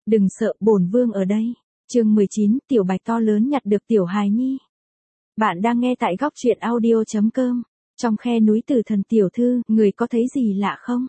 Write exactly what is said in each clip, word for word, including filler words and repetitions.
Đừng sợ, bổn vương ở đây. Chương mười chín, Tiểu Bạch to lớn nhặt được tiểu hài nhi. Bạn đang nghe tại góc truyện audio chấm com. Trong khe núi Tử Thần tiểu thư, người có thấy gì lạ không?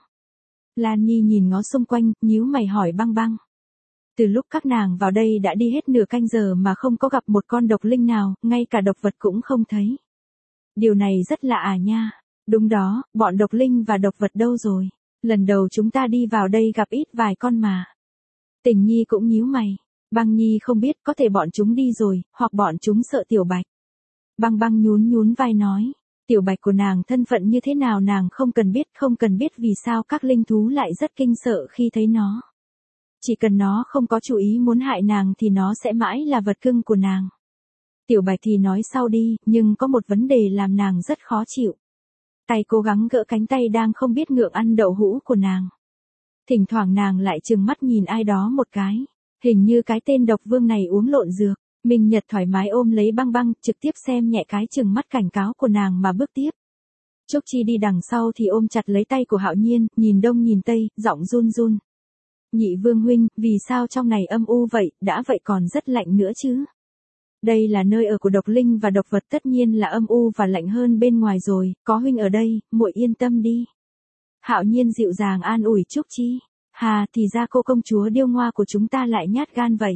Lan Nhi nhìn ngó xung quanh, nhíu mày hỏi Băng Băng. Từ lúc các nàng vào đây đã đi hết nửa canh giờ mà không có gặp một con độc linh nào, ngay cả độc vật cũng không thấy. Điều này rất lạ à nha. Đúng đó, bọn độc linh và độc vật đâu rồi? Lần đầu chúng ta đi vào đây gặp ít vài con mà. Tình Nhi cũng nhíu mày. Băng Nhi không biết, có thể bọn chúng đi rồi, hoặc bọn chúng sợ Tiểu Bạch. Băng Băng nhún nhún vai nói, Tiểu Bạch của nàng thân phận như thế nào nàng không cần biết, không cần biết vì sao các linh thú lại rất kinh sợ khi thấy nó. Chỉ cần nó không có chủ ý muốn hại nàng thì nó sẽ mãi là vật cưng của nàng. Tiểu Bạch thì nói sau đi, nhưng có một vấn đề làm nàng rất khó chịu. Tay cố gắng gỡ cánh tay đang không biết ngượng ăn đậu hũ của nàng. Thỉnh thoảng nàng lại trừng mắt nhìn ai đó một cái. Hình như cái tên độc vương này uống lộn dược. Minh Nhật thoải mái ôm lấy Băng Băng, trực tiếp xem nhẹ cái trừng mắt cảnh cáo của nàng mà bước tiếp. Trúc Chi đi đằng sau thì ôm chặt lấy tay của Hạo Nhiên, nhìn đông nhìn tây, giọng run run. Nhị vương huynh, vì sao trong này âm u vậy, đã vậy còn rất lạnh nữa chứ? Đây là nơi ở của độc linh và độc vật, tất nhiên là âm u và lạnh hơn bên ngoài rồi, có huynh ở đây, muội yên tâm đi. Hạo Nhiên dịu dàng an ủi Trúc Chi. Hà, thì ra cô công chúa điêu ngoa của chúng ta lại nhát gan vậy.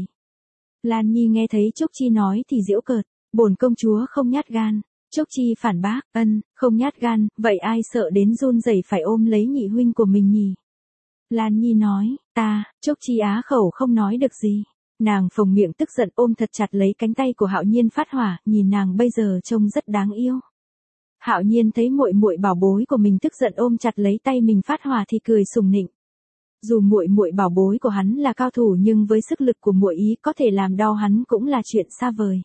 Lan Nhi nghe thấy Trúc Chi nói thì giễu cợt, bổn công chúa không nhát gan. Trúc Chi phản bác, ân, không nhát gan, vậy ai sợ đến run rẩy phải ôm lấy nhị huynh của mình nhỉ? Lan Nhi nói, ta, Trúc Chi á khẩu không nói được gì. Nàng phồng miệng tức giận ôm thật chặt lấy cánh tay của Hạo Nhiên phát hỏa, nhìn nàng bây giờ trông rất đáng yêu. Hạo Nhiên thấy muội muội bảo bối của mình tức giận ôm chặt lấy tay mình phát hỏa thì cười sùng nịnh. Dù muội muội bảo bối của hắn là cao thủ nhưng với sức lực của muội ý có thể làm đau hắn cũng là chuyện xa vời.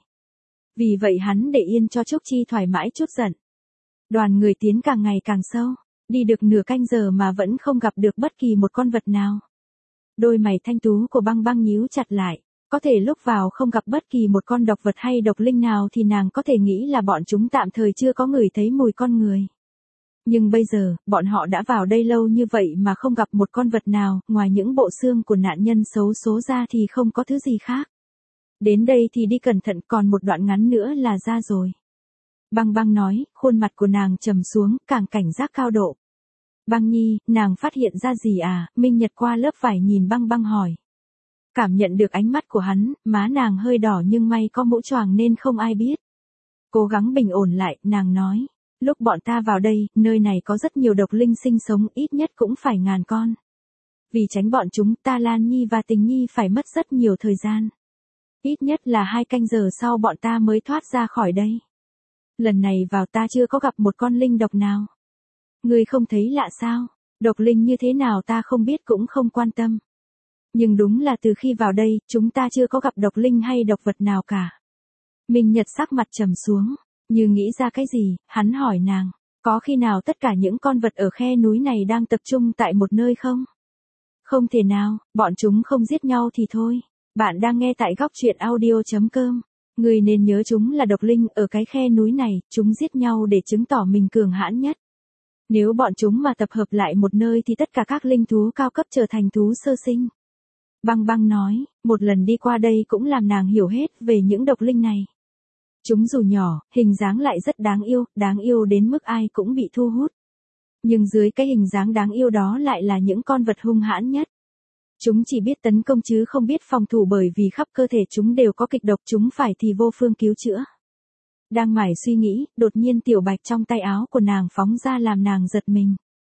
Vì vậy hắn để yên cho Trúc Chi thoải mái chút giận. Đoàn người tiến càng ngày càng sâu, đi được nửa canh giờ mà vẫn không gặp được bất kỳ một con vật nào. Đôi mày thanh tú của Băng Băng nhíu chặt lại, có thể lúc vào không gặp bất kỳ một con độc vật hay độc linh nào thì nàng có thể nghĩ là bọn chúng tạm thời chưa có ngửi thấy mùi con người. Nhưng bây giờ, bọn họ đã vào đây lâu như vậy mà không gặp một con vật nào, ngoài những bộ xương của nạn nhân xấu số ra thì không có thứ gì khác. Đến đây thì đi cẩn thận, còn một đoạn ngắn nữa là ra rồi. Băng Băng nói, khuôn mặt của nàng trầm xuống, càng cảnh giác cao độ. Băng Nhi, nàng phát hiện ra gì à? Minh Nhật qua lớp vải nhìn Băng Băng hỏi. Cảm nhận được ánh mắt của hắn, má nàng hơi đỏ nhưng may có mũ choàng nên không ai biết. Cố gắng bình ổn lại, nàng nói. Lúc bọn ta vào đây, nơi này có rất nhiều độc linh sinh sống, ít nhất cũng phải ngàn con. Vì tránh bọn chúng, ta Lan Nhi và Tình Nhi phải mất rất nhiều thời gian. Ít nhất là hai canh giờ sau bọn ta mới thoát ra khỏi đây. Lần này vào ta chưa có gặp một con linh độc nào. Ngươi không thấy lạ sao? Độc linh như thế nào ta không biết cũng không quan tâm. Nhưng đúng là từ khi vào đây, chúng ta chưa có gặp độc linh hay độc vật nào cả. Minh Nhật sắc mặt trầm xuống. Như nghĩ ra cái gì, hắn hỏi nàng, có khi nào tất cả những con vật ở khe núi này đang tập trung tại một nơi không? Không thể nào, bọn chúng không giết nhau thì thôi. Bạn đang nghe tại góc truyện audio chấm com. Người nên nhớ chúng là độc linh, ở cái khe núi này, chúng giết nhau để chứng tỏ mình cường hãn nhất. Nếu bọn chúng mà tập hợp lại một nơi thì tất cả các linh thú cao cấp trở thành thú sơ sinh. Băng Băng nói, một lần đi qua đây cũng làm nàng hiểu hết về những độc linh này. Chúng dù nhỏ, hình dáng lại rất đáng yêu, đáng yêu đến mức ai cũng bị thu hút. Nhưng dưới cái hình dáng đáng yêu đó lại là những con vật hung hãn nhất. Chúng chỉ biết tấn công chứ không biết phòng thủ bởi vì khắp cơ thể chúng đều có kịch độc, chúng phải thì vô phương cứu chữa. Đang mải suy nghĩ, đột nhiên Tiểu Bạch trong tay áo của nàng phóng ra làm nàng giật mình.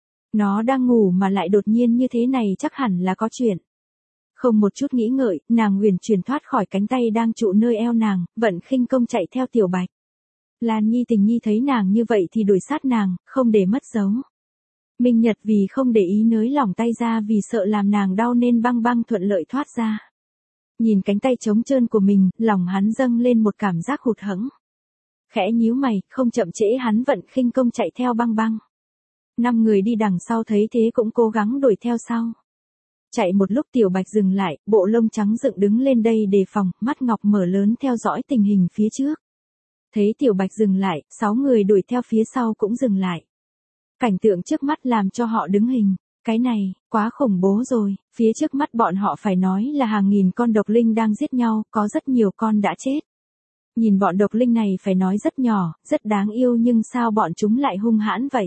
Nó đang ngủ mà lại đột nhiên như thế này chắc hẳn là có chuyện. Không một chút nghĩ ngợi, nàng huyền chuyển thoát khỏi cánh tay đang trụ nơi eo nàng, vận khinh công chạy theo Tiểu Bạch. Lan Nhi Tình Nhi thấy nàng như vậy thì đuổi sát nàng, không để mất dấu. Minh Nhật vì không để ý nới lỏng tay ra vì sợ làm nàng đau nên Băng Băng thuận lợi thoát ra. Nhìn cánh tay trống trơn của mình, lòng hắn dâng lên một cảm giác hụt hẫng. Khẽ nhíu mày, không chậm trễ hắn vận khinh công chạy theo Băng Băng. Năm người đi đằng sau thấy thế cũng cố gắng đuổi theo sau. Chạy một lúc Tiểu Bạch dừng lại, bộ lông trắng dựng đứng lên đây đề phòng, mắt ngọc mở lớn theo dõi tình hình phía trước. Thấy Tiểu Bạch dừng lại, sáu người đuổi theo phía sau cũng dừng lại. Cảnh tượng trước mắt làm cho họ đứng hình. Cái này, quá khủng bố rồi, phía trước mắt bọn họ phải nói là hàng nghìn con độc linh đang giết nhau, có rất nhiều con đã chết. Nhìn bọn độc linh này phải nói rất nhỏ, rất đáng yêu nhưng sao bọn chúng lại hung hãn vậy?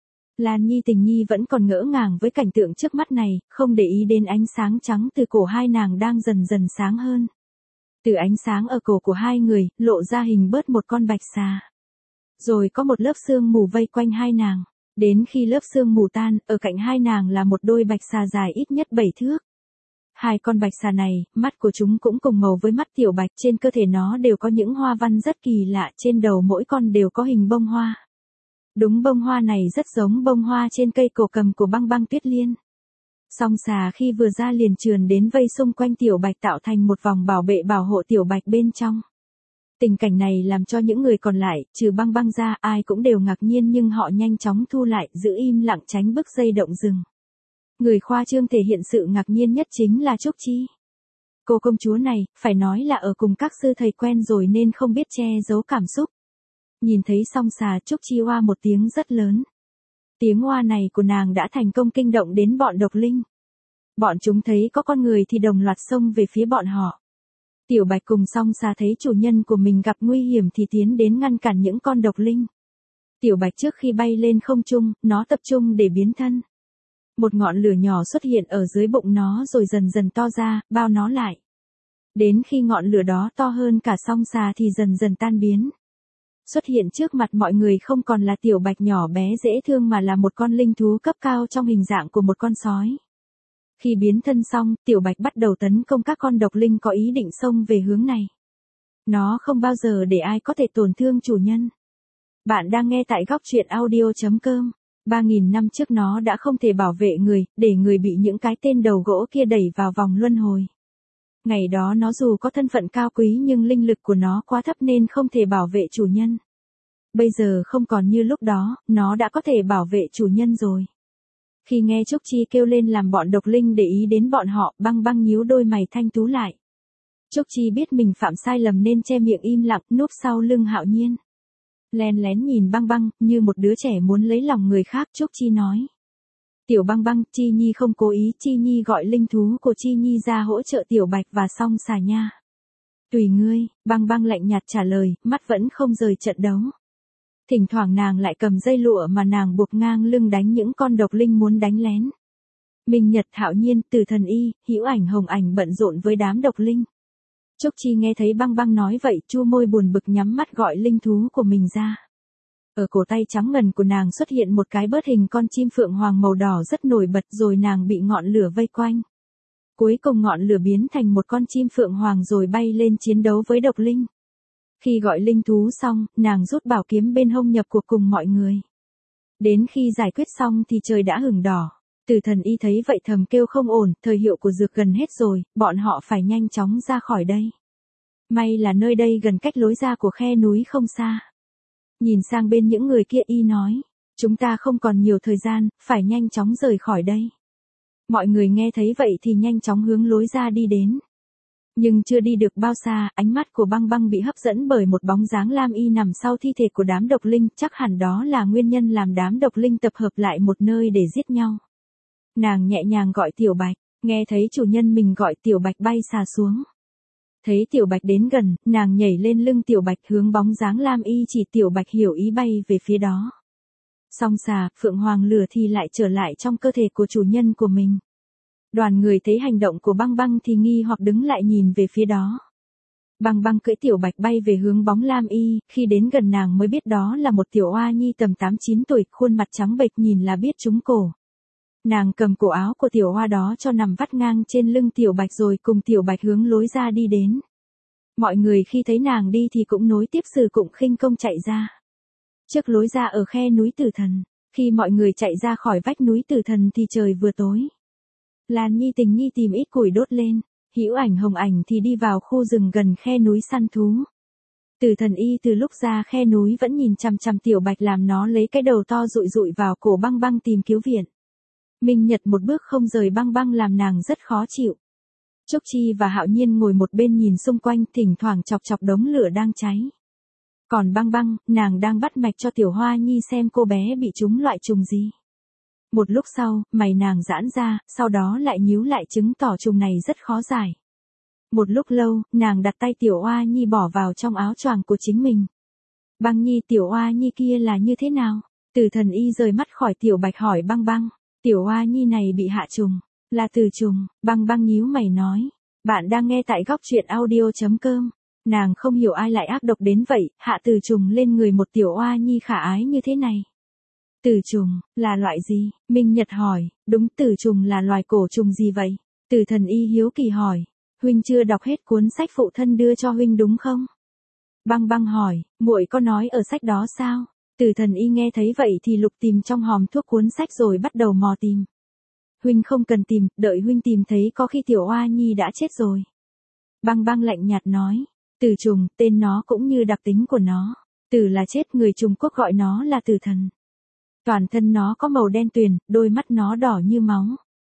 Lan Nhi Tình Nhi vẫn còn ngỡ ngàng với cảnh tượng trước mắt này, không để ý đến ánh sáng trắng từ cổ hai nàng đang dần dần sáng hơn. Từ ánh sáng ở cổ của hai người, lộ ra hình bớt một con bạch xà. Rồi có một lớp sương mù vây quanh hai nàng. Đến khi lớp sương mù tan, ở cạnh hai nàng là một đôi bạch xà dài ít nhất bảy thước. Hai con bạch xà này, mắt của chúng cũng cùng màu với mắt tiểu bạch, trên cơ thể nó đều có những hoa văn rất kỳ lạ, trên đầu mỗi con đều có hình bông hoa. Đúng, bông hoa này rất giống bông hoa trên cây cổ cầm của Băng Băng Tuyết Liên. Song xà khi vừa ra liền trườn đến vây xung quanh tiểu bạch tạo thành một vòng bảo vệ bảo hộ tiểu bạch bên trong. Tình cảnh này làm cho những người còn lại, trừ Băng Băng ra, ai cũng đều ngạc nhiên nhưng họ nhanh chóng thu lại, giữ im lặng tránh bức dây động rừng. Người khoa trương thể hiện sự ngạc nhiên nhất chính là Trúc Chi. Cô công chúa này, phải nói là ở cùng các sư thầy quen rồi nên không biết che giấu cảm xúc. Nhìn thấy song xà, Trúc Chi oa một tiếng rất lớn. Tiếng oa này của nàng đã thành công kinh động đến bọn độc linh. Bọn chúng thấy có con người thì đồng loạt xông về phía bọn họ. Tiểu bạch cùng song xà thấy chủ nhân của mình gặp nguy hiểm thì tiến đến ngăn cản những con độc linh. Tiểu bạch trước khi bay lên không trung, nó tập trung để biến thân. Một ngọn lửa nhỏ xuất hiện ở dưới bụng nó rồi dần dần to ra, bao nó lại. Đến khi ngọn lửa đó to hơn cả song xà thì dần dần tan biến. Xuất hiện trước mặt mọi người không còn là tiểu bạch nhỏ bé dễ thương mà là một con linh thú cấp cao trong hình dạng của một con sói. Khi biến thân xong, tiểu bạch bắt đầu tấn công các con độc linh có ý định xông về hướng này. Nó không bao giờ để ai có thể tổn thương chủ nhân. Bạn đang nghe tại góc truyện audio chấm com. Ba nghìn năm trước nó đã không thể bảo vệ người, để người bị những cái tên đầu gỗ kia đẩy vào vòng luân hồi. Ngày đó nó dù có thân phận cao quý nhưng linh lực của nó quá thấp nên không thể bảo vệ chủ nhân. Bây giờ không còn như lúc đó, nó đã có thể bảo vệ chủ nhân rồi. Khi nghe Trúc Chi kêu lên làm bọn độc linh để ý đến bọn họ, Băng Băng nhíu đôi mày thanh tú lại. Trúc Chi biết mình phạm sai lầm nên che miệng im lặng, núp sau lưng Hạo Nhiên. Lén lén nhìn Băng Băng, như một đứa trẻ muốn lấy lòng người khác, Trúc Chi nói. Tiểu Băng Băng, Chi Nhi không cố ý, Chi Nhi gọi linh thú của Chi Nhi ra hỗ trợ tiểu bạch và song xà nha. Tùy ngươi, Băng Băng lạnh nhạt trả lời, mắt vẫn không rời trận đấu. Thỉnh thoảng nàng lại cầm dây lụa mà nàng buộc ngang lưng đánh những con độc linh muốn đánh lén. Minh Nhật, Hạo Nhiên, Từ Thần Y, Hữu Ảnh, Hồng Ảnh bận rộn với đám độc linh. Trúc Chi nghe thấy Băng Băng nói vậy, chu môi buồn bực nhắm mắt gọi linh thú của mình ra. Ở cổ tay trắng ngần của nàng xuất hiện một cái bớt hình con chim phượng hoàng màu đỏ rất nổi bật rồi nàng bị ngọn lửa vây quanh. Cuối cùng ngọn lửa biến thành một con chim phượng hoàng rồi bay lên chiến đấu với độc linh. Khi gọi linh thú xong, nàng rút bảo kiếm bên hông nhập cuộc cùng mọi người. Đến khi giải quyết xong thì trời đã hửng đỏ. Từ Thần Y thấy vậy thầm kêu không ổn, thời hiệu của dược gần hết rồi, bọn họ phải nhanh chóng ra khỏi đây. May là nơi đây gần cách lối ra của khe núi không xa. Nhìn sang bên những người kia y nói, chúng ta không còn nhiều thời gian, phải nhanh chóng rời khỏi đây. Mọi người nghe thấy vậy thì nhanh chóng hướng lối ra đi đến. Nhưng chưa đi được bao xa, ánh mắt của Băng Băng bị hấp dẫn bởi một bóng dáng lam y nằm sau thi thể của đám độc linh, chắc hẳn đó là nguyên nhân làm đám độc linh tập hợp lại một nơi để giết nhau. Nàng nhẹ nhàng gọi tiểu bạch, nghe thấy chủ nhân mình gọi tiểu bạch bay xà xuống. Thấy tiểu bạch đến gần, nàng nhảy lên lưng tiểu bạch hướng bóng dáng lam y chỉ tiểu bạch hiểu ý bay về phía đó. Song xà, phượng hoàng lửa thì lại trở lại trong cơ thể của chủ nhân của mình. Đoàn người thấy hành động của Băng Băng thì nghi hoặc đứng lại nhìn về phía đó. Băng Băng cưỡi tiểu bạch bay về hướng bóng lam y, khi đến gần nàng mới biết đó là một tiểu oa nhi tầm tám chín tuổi, khuôn mặt trắng bệch nhìn là biết trúng cổ. Nàng cầm cổ áo của tiểu hoa đó cho nằm vắt ngang trên lưng tiểu bạch rồi cùng tiểu bạch hướng lối ra đi đến. Mọi người khi thấy nàng đi thì cũng nối tiếp sử cụng khinh công chạy ra. Trước lối ra ở khe núi Tử Thần, khi mọi người chạy ra khỏi vách núi Tử Thần thì trời vừa tối. Lan Nhi Tình Nhi tìm ít củi đốt lên, Hữu Ảnh Hồng Ảnh thì đi vào khu rừng gần khe núi săn thú. Từ Thần Y từ lúc ra khe núi vẫn nhìn chằm chằm tiểu bạch làm nó lấy cái đầu to rụi rụi vào cổ Băng Băng tìm cứu viện. Minh Nhật một bước không rời Băng Băng làm nàng rất khó chịu. Trúc Chi và Hạo Nhiên ngồi một bên nhìn xung quanh, thỉnh thoảng chọc chọc đống lửa đang cháy. Còn Băng Băng, nàng đang bắt mạch cho tiểu hoa nhi xem cô bé bị trúng loại trùng gì. Một lúc sau, mày nàng giãn ra, sau đó lại nhíu lại chứng tỏ trùng này rất khó giải. Một lúc lâu, nàng đặt tay Tiểu Oa Nhi bỏ vào trong áo choàng của chính mình. Băng Nhi, Tiểu Oa Nhi kia là như thế nào? Từ Thần Y rời mắt khỏi Tiểu Bạch hỏi Băng Băng. Tiểu Oa Nhi này bị hạ trùng, là từ trùng. Băng Băng nhíu mày nói. Bạn đang nghe tại góc truyện audio.com. Nàng không hiểu ai lại ác độc đến vậy, hạ từ trùng lên người một Tiểu Oa Nhi khả ái như thế này. Từ trùng, là loại gì? Minh Nhật hỏi. Đúng, từ trùng là loài cổ trùng gì vậy? Từ Thần Y hiếu kỳ hỏi. Huynh chưa đọc hết cuốn sách phụ thân đưa cho huynh đúng không? Băng Băng hỏi, muội có nói ở sách đó sao? Từ Thần Y nghe thấy vậy thì lục tìm trong hòm thuốc cuốn sách rồi bắt đầu mò tìm. Huynh không cần tìm, đợi huynh tìm thấy có khi Tiểu Oa Nhi đã chết rồi. Băng Băng lạnh nhạt nói, từ trùng, tên nó cũng như đặc tính của nó. Từ là chết, người Trung Quốc gọi nó là từ thần. Toàn thân nó có màu đen tuyền, đôi mắt nó đỏ như máu.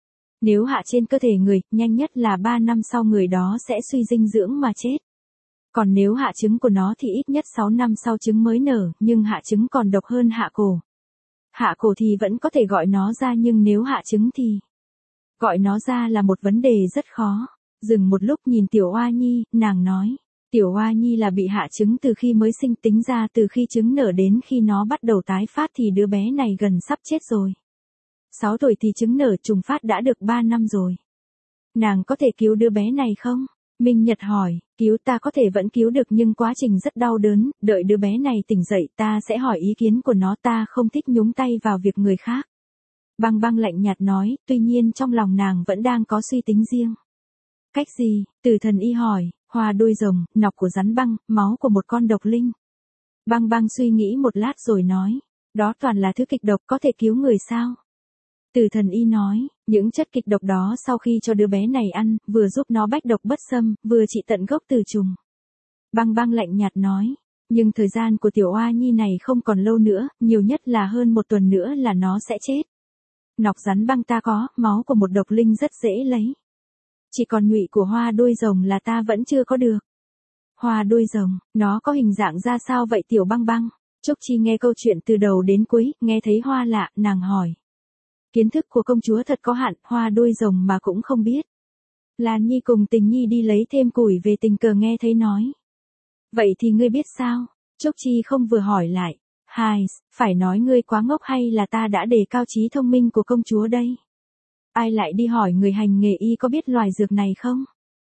Nếu hạ trên cơ thể người, nhanh nhất là ba năm sau người đó sẽ suy dinh dưỡng mà chết. Còn nếu hạ trứng của nó thì ít nhất sáu năm sau trứng mới nở, nhưng hạ trứng còn độc hơn hạ cổ. Hạ cổ thì vẫn có thể gọi nó ra, nhưng nếu hạ trứng thì gọi nó ra là một vấn đề rất khó. Dừng một lúc nhìn Tiểu Oa Nhi, nàng nói, Tiểu Oa Nhi là bị hạ trứng từ khi mới sinh, tính ra từ khi trứng nở đến khi nó bắt đầu tái phát thì đứa bé này gần sắp chết rồi. sáu tuổi thì trứng nở, trùng phát đã được ba năm rồi. Nàng có thể cứu đứa bé này không? Minh Nhật hỏi, cứu ta có thể vẫn cứu được nhưng quá trình rất đau đớn, đợi đứa bé này tỉnh dậy ta sẽ hỏi ý kiến của nó, ta không thích nhúng tay vào việc người khác. Băng Băng lạnh nhạt nói, tuy nhiên trong lòng nàng vẫn đang có suy tính riêng. Cách gì? Từ Thần Y hỏi, hoa đuôi rồng, nọc của rắn băng, máu của một con độc linh. Băng Băng suy nghĩ một lát rồi nói, đó toàn là thứ kịch độc, có thể cứu người sao? Từ Thần Y nói, những chất kịch độc đó sau khi cho đứa bé này ăn, vừa giúp nó bách độc bất xâm, vừa trị tận gốc từ trùng. Băng Băng lạnh nhạt nói, nhưng thời gian của Tiểu Oa Nhi này không còn lâu nữa, nhiều nhất là hơn một tuần nữa là nó sẽ chết. Nọc rắn băng ta có, máu của một độc linh rất dễ lấy. Chỉ còn nhụy của hoa đuôi rồng là ta vẫn chưa có được. Hoa đuôi rồng, nó có hình dạng ra sao vậy Tiểu Băng Băng? Trúc Chi nghe câu chuyện từ đầu đến cuối, nghe thấy hoa lạ, nàng hỏi. Kiến thức của công chúa thật có hạn, hoa đuôi rồng mà cũng không biết. Lan Nhi cùng Tình Nhi đi lấy thêm củi về, tình cờ nghe thấy nói. Vậy thì ngươi biết sao? Trúc Chi không vừa hỏi lại. Hai, phải nói ngươi quá ngốc hay là ta đã đề cao trí thông minh của công chúa đây? Ai lại đi hỏi người hành nghề y có biết loài dược này không?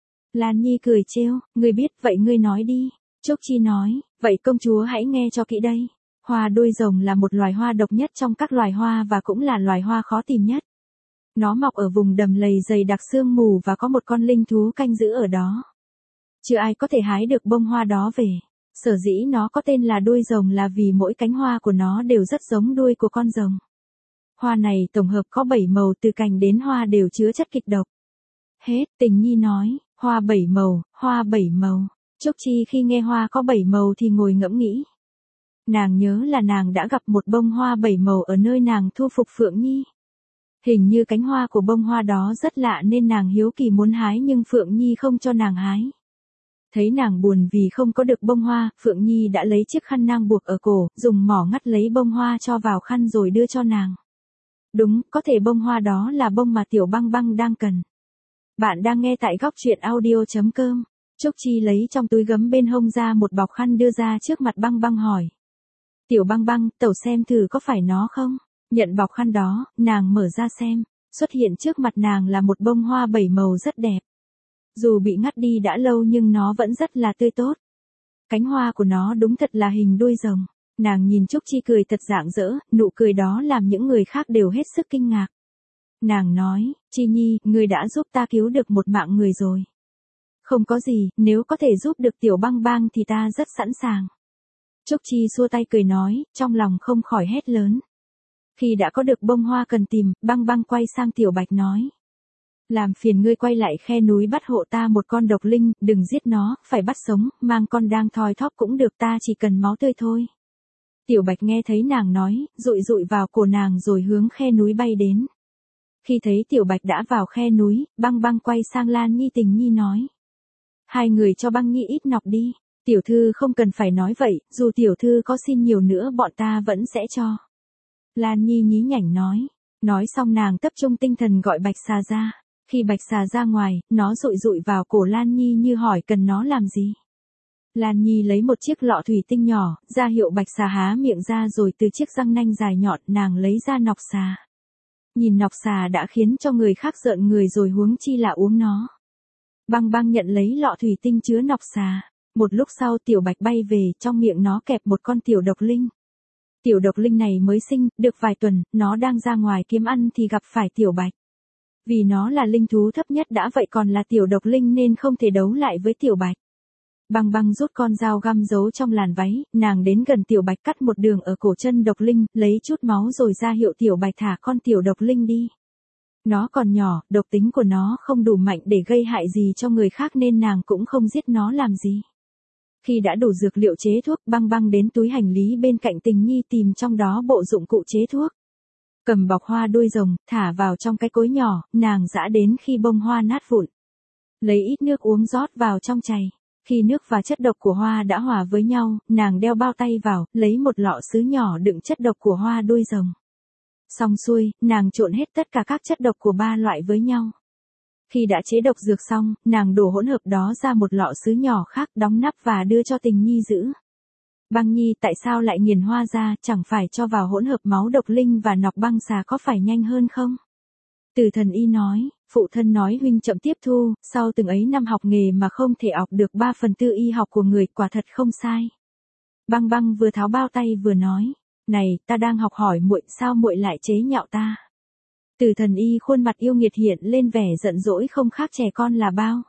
Lan Nhi cười trêu, ngươi biết, vậy ngươi nói đi. Trúc Chi nói, vậy công chúa hãy nghe cho kỹ đây. Hoa đuôi rồng là một loài hoa độc nhất trong các loài hoa và cũng là loài hoa khó tìm nhất. Nó mọc ở vùng đầm lầy dày đặc sương mù và có một con linh thú canh giữ ở đó. Chưa ai có thể hái được bông hoa đó về. Sở dĩ nó có tên là đuôi rồng là vì mỗi cánh hoa của nó đều rất giống đuôi của con rồng. Hoa này tổng hợp có bảy màu, từ cành đến hoa đều chứa chất kịch độc. Hết, Tình Nhi nói, hoa bảy màu, hoa bảy màu. Trúc Chi khi nghe hoa có bảy màu thì ngồi ngẫm nghĩ. Nàng nhớ là nàng đã gặp một bông hoa bảy màu ở nơi nàng thu phục Phượng Nhi. Hình như cánh hoa của bông hoa đó rất lạ nên nàng hiếu kỳ muốn hái nhưng Phượng Nhi không cho nàng hái. Thấy nàng buồn vì không có được bông hoa, Phượng Nhi đã lấy chiếc khăn nang buộc ở cổ, dùng mỏ ngắt lấy bông hoa cho vào khăn rồi đưa cho nàng. Đúng, có thể bông hoa đó là bông mà Tiểu Băng Băng đang cần. Bạn đang nghe tại góc truyện audio.com. Trúc Chi lấy trong túi gấm bên hông ra một bọc khăn đưa ra trước mặt Băng Băng hỏi. Tiểu Băng Băng, tẩu xem thử có phải nó không? Nhận bọc khăn đó, nàng mở ra xem. Xuất hiện trước mặt nàng là một bông hoa bảy màu rất đẹp. Dù bị ngắt đi đã lâu nhưng nó vẫn rất là tươi tốt. Cánh hoa của nó đúng thật là hình đuôi rồng. Nàng nhìn Trúc Chi cười thật rạng rỡ, nụ cười đó làm những người khác đều hết sức kinh ngạc. Nàng nói, Chi Nhi, ngươi đã giúp ta cứu được một mạng người rồi. Không có gì, nếu có thể giúp được Tiểu Băng Băng thì ta rất sẵn sàng. Trúc Chi xua tay cười nói, trong lòng không khỏi hét lớn. Khi đã có được bông hoa cần tìm, Băng Băng quay sang Tiểu Bạch nói. Làm phiền ngươi quay lại khe núi bắt hộ ta một con độc linh, đừng giết nó, phải bắt sống, mang con đang thoi thóp cũng được, ta chỉ cần máu tươi thôi. Tiểu Bạch nghe thấy nàng nói, dụi dụi vào cổ nàng rồi hướng khe núi bay đến. Khi thấy Tiểu Bạch đã vào khe núi, Băng Băng quay sang Lan Nhi Tình Nhi nói. Hai người cho Băng Nhi ít nọc đi, tiểu thư không cần phải nói vậy, dù tiểu thư có xin nhiều nữa bọn ta vẫn sẽ cho. Lan Nhi nhí nhảnh nói, Nói xong nàng tập trung tinh thần gọi Bạch Xà ra. Khi Bạch Xà ra ngoài, nó dụi dụi vào cổ Lan Nhi như hỏi cần nó làm gì. Lan Nhi lấy một chiếc lọ thủy tinh nhỏ, ra hiệu Bạch Xà há miệng ra rồi từ chiếc răng nanh dài nhọn nàng lấy ra nọc xà. Nhìn nọc xà đã khiến cho người khác rợn người rồi huống chi là uống nó. Băng Băng nhận lấy lọ thủy tinh chứa nọc xà. Một lúc sau Tiểu Bạch bay về, trong miệng nó kẹp một con tiểu độc linh. Tiểu độc linh này mới sinh, được vài tuần, nó đang ra ngoài kiếm ăn thì gặp phải Tiểu Bạch. Vì nó là linh thú thấp nhất đã vậy còn là tiểu độc linh nên không thể đấu lại với Tiểu Bạch. Băng Băng rút con dao găm giấu trong làn váy, nàng đến gần Tiểu Bạch cắt một đường ở cổ chân độc linh, lấy chút máu rồi ra hiệu Tiểu Bạch thả con tiểu độc linh đi. Nó còn nhỏ, độc tính của nó không đủ mạnh để gây hại gì cho người khác nên nàng cũng không giết nó làm gì. Khi đã đủ dược liệu chế thuốc, Băng Băng đến túi hành lý bên cạnh Tình Nhi tìm trong đó bộ dụng cụ chế thuốc. Cầm bọc hoa đuôi rồng, thả vào trong cái cối nhỏ, nàng giã đến khi bông hoa nát vụn. Lấy ít nước uống rót vào trong chày. Khi nước và chất độc của hoa đã hòa với nhau, nàng đeo bao tay vào, lấy một lọ sứ nhỏ đựng chất độc của hoa đuôi rồng. Xong xuôi, nàng trộn hết tất cả các chất độc của ba loại với nhau. Khi đã chế độc dược xong, nàng đổ hỗn hợp đó ra một lọ sứ nhỏ khác, đóng nắp và đưa cho Tình Nhi giữ. Băng Nhi, tại sao lại nghiền hoa ra, chẳng phải cho vào hỗn hợp máu độc linh và nọc băng xà có phải nhanh hơn không? Từ Thần Y nói, phụ thân nói huynh chậm tiếp thu, sau từng ấy năm học nghề mà không thể học được ba phần tư y học của người, quả thật không sai. Băng Băng vừa tháo bao tay vừa nói, này, ta đang học hỏi muội, sao muội lại chế nhạo ta? Từ Thần Y khuôn mặt yêu nghiệt hiện lên vẻ giận dỗi không khác trẻ con là bao.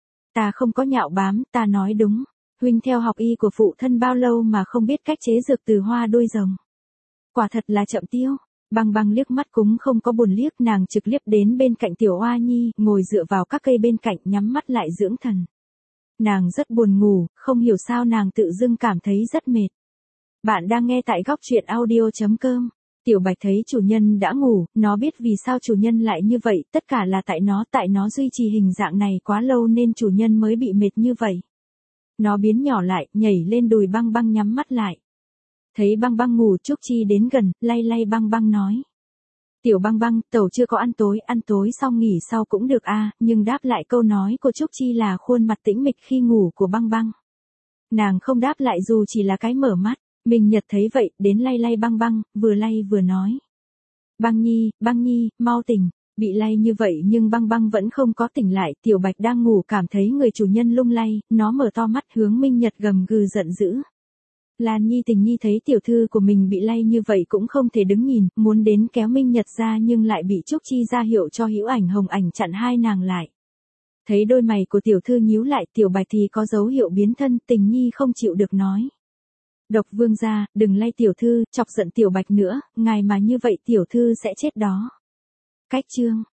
Ta không có nhạo bám, ta nói đúng. Huynh theo học y của phụ thân bao lâu mà không biết cách chế dược từ hoa đuôi rồng. Quả thật là chậm tiêu. Băng Băng liếc mắt cũng không có buồn liếc, nàng trực liếc đến bên cạnh Tiểu Oa Nhi, ngồi dựa vào các cây bên cạnh nhắm mắt lại dưỡng thần. Nàng rất buồn ngủ, không hiểu sao nàng tự dưng cảm thấy rất mệt. Bạn đang nghe tại góc truyện audio chấm com. Tiểu Bạch thấy chủ nhân đã ngủ, nó biết vì sao chủ nhân lại như vậy, tất cả là tại nó, tại nó duy trì hình dạng này quá lâu nên chủ nhân mới bị mệt như vậy. Nó biến nhỏ lại, nhảy lên đùi Băng Băng nhắm mắt lại. Thấy Băng Băng ngủ, Trúc Chi đến gần, lay lay Băng Băng nói. Tiểu Băng Băng, tẩu chưa có ăn tối, ăn tối xong nghỉ sau cũng được à, nhưng đáp lại câu nói của Trúc Chi là khuôn mặt tĩnh mịch khi ngủ của Băng Băng. Nàng không đáp lại dù chỉ là cái mở mắt. Minh Nhật thấy vậy, đến lay lay Băng Băng, vừa lay vừa nói. Băng Nhi, Băng Nhi, mau tỉnh. Bị lay như vậy nhưng Băng Băng vẫn không có tỉnh lại, Tiểu Bạch đang ngủ cảm thấy người chủ nhân lung lay, nó mở to mắt hướng Minh Nhật gầm gừ giận dữ. Lan Nhi Tình Nhi thấy tiểu thư của mình bị lay như vậy cũng không thể đứng nhìn, muốn đến kéo Minh Nhật ra nhưng lại bị Trúc Chi ra hiệu cho Hữu Ảnh Hồng Ảnh chặn hai nàng lại. Thấy đôi mày của tiểu thư nhíu lại, Tiểu Bạch thì có dấu hiệu biến thân, Tình Nhi không chịu được nói. Độc Vương gia, đừng lay tiểu thư, chọc giận Tiểu Bạch nữa, ngài mà như vậy tiểu thư sẽ chết đó. Cách chương